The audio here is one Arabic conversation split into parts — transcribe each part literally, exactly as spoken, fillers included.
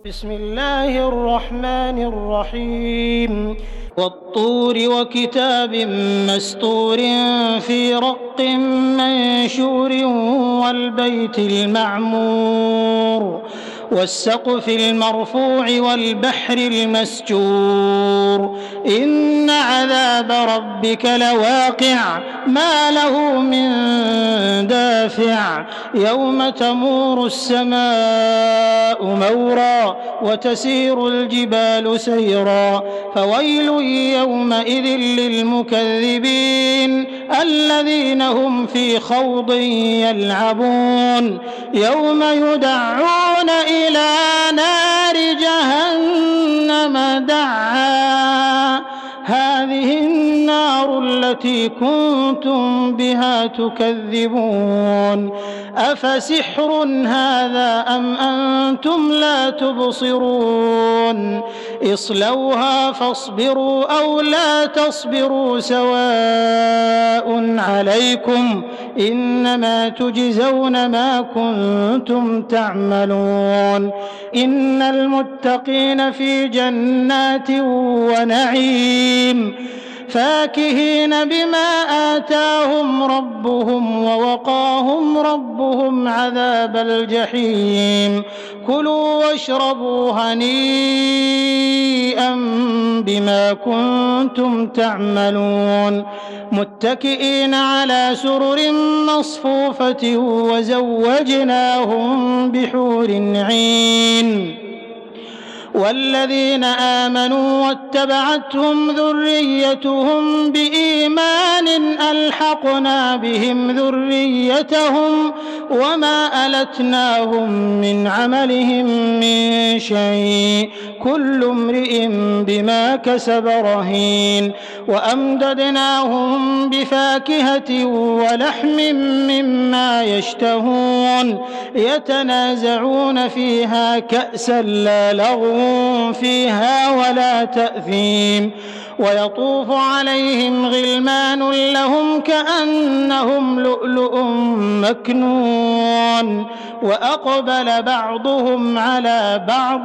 بسم الله الرحمن الرحيم والطور وكتاب مستور في رق منشور والبيت المعمور والسقف المرفوع والبحر المسجور إن عذاب ربك لواقع ما له من دافع يوم تمور السماء مورا وتسير الجبال سيرا فويل يومئذ للمكذبين الذين هم في خوض يلعبون يوم يدعون إلى نار جهنم دعا هذه النار التي كنتم بها تكذبون أفسحر هذا أم أنتم لا تبصرون اصلوها فاصبروا أو لا تصبروا سواء عليكم إنما تجزون ما كنتم تعملون إن المتقين في جنات ونعيم فاكهين بما آتاهم ربهم ووقاهم ربهم عذاب الجحيم كلوا واشربوا هنيئا بما كنتم تعملون متكئين على سرر مصفوفة وزوجناهم بحور عين والذين آمنوا واتبعتهم ذريتهم بإيمان ألحقنا بهم ذريتهم وما ألتناهم من عملهم من شيء كل امرئ بما كسب رهين وأمددناهم بفاكهة ولحم مما يشتهون يتنازعون فيها كأسا لا لغو فيها ولا تأثيم ويطوف عليهم غلمان لهم كأنهم لؤلؤ مكنون وأقبل بعضهم على بعض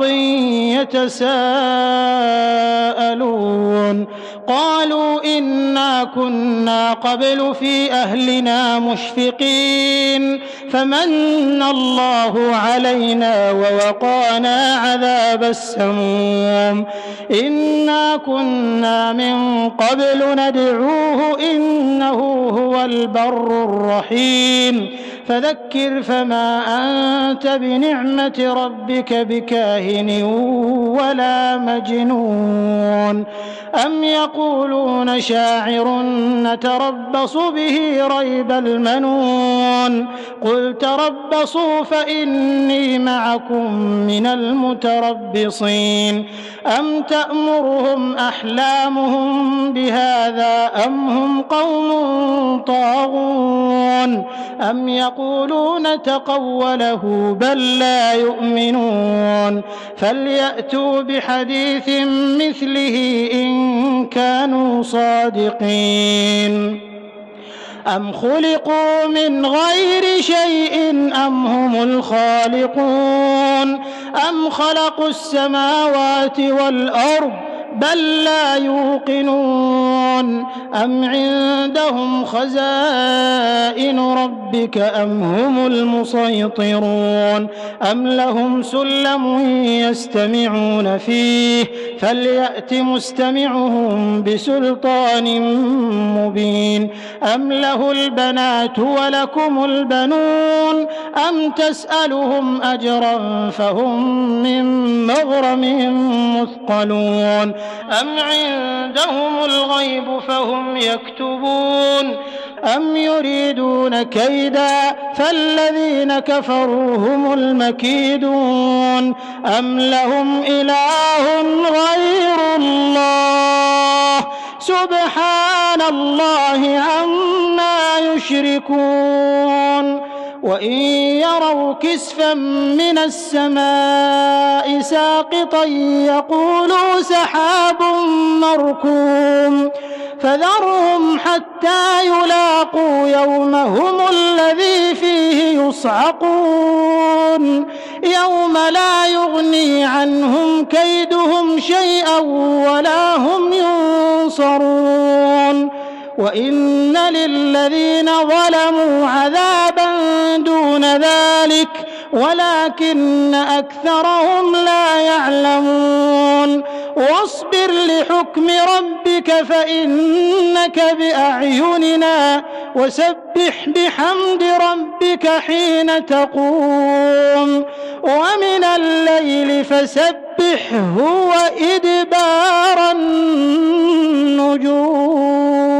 يتساءلون قالوا إنا كنا قبل في أهلنا مشفقين فمن الله علينا ووقانا عذاب السموم إنا كنا من قبل ندعوه إنه هو البر الرحيم فذكر فما أنت بنعمة ربك بكاهن ولا مجنون أم يقولون شاعر نتربص به ريب المنون قل تربصوا فإني معكم من المتربصين أم تأمرهم أحلامهم بهذا أم هم قوم طاغون أم يقولون تقوله بل لا يؤمنون فليأتوا بحديث مثله إن كانوا صادقين أم خلقوا من غير شيء أم هم الخالقون أم خلقوا السماوات والأرض بل لا يوقنون أم عندهم خزائن ربك أم هم المسيطرون أم لهم سلم يستمعون فيه فليأت مستمعهم بسلطان مبين أم له البنات ولكم البنون أم تسألهم أجرا فهم من مغرم مثقلون أم عندهم الغيب فهم يكتبون أم يريدون كيدا فالذين كفروا هم المكيدون أم لهم إله غير الله سبحان الله عما يشركون وإن يروا كسفا من السماء ساقطا يقولوا سحاب مركوم فذرهم حتى يلاقوا يومهم الذي فيه يصعقون اليوم لا يغني عنهم كيدهم شيئا ولا هم ينصرون وإن للذين ظلموا عذابا دون ذلك ولكن أكثرهم لا يعلمون واصبر لحكم ربك فإنك بأعيننا وسبح بحمد ربك حين تقوم ومن الليل فسبحه وإدبار النجوم.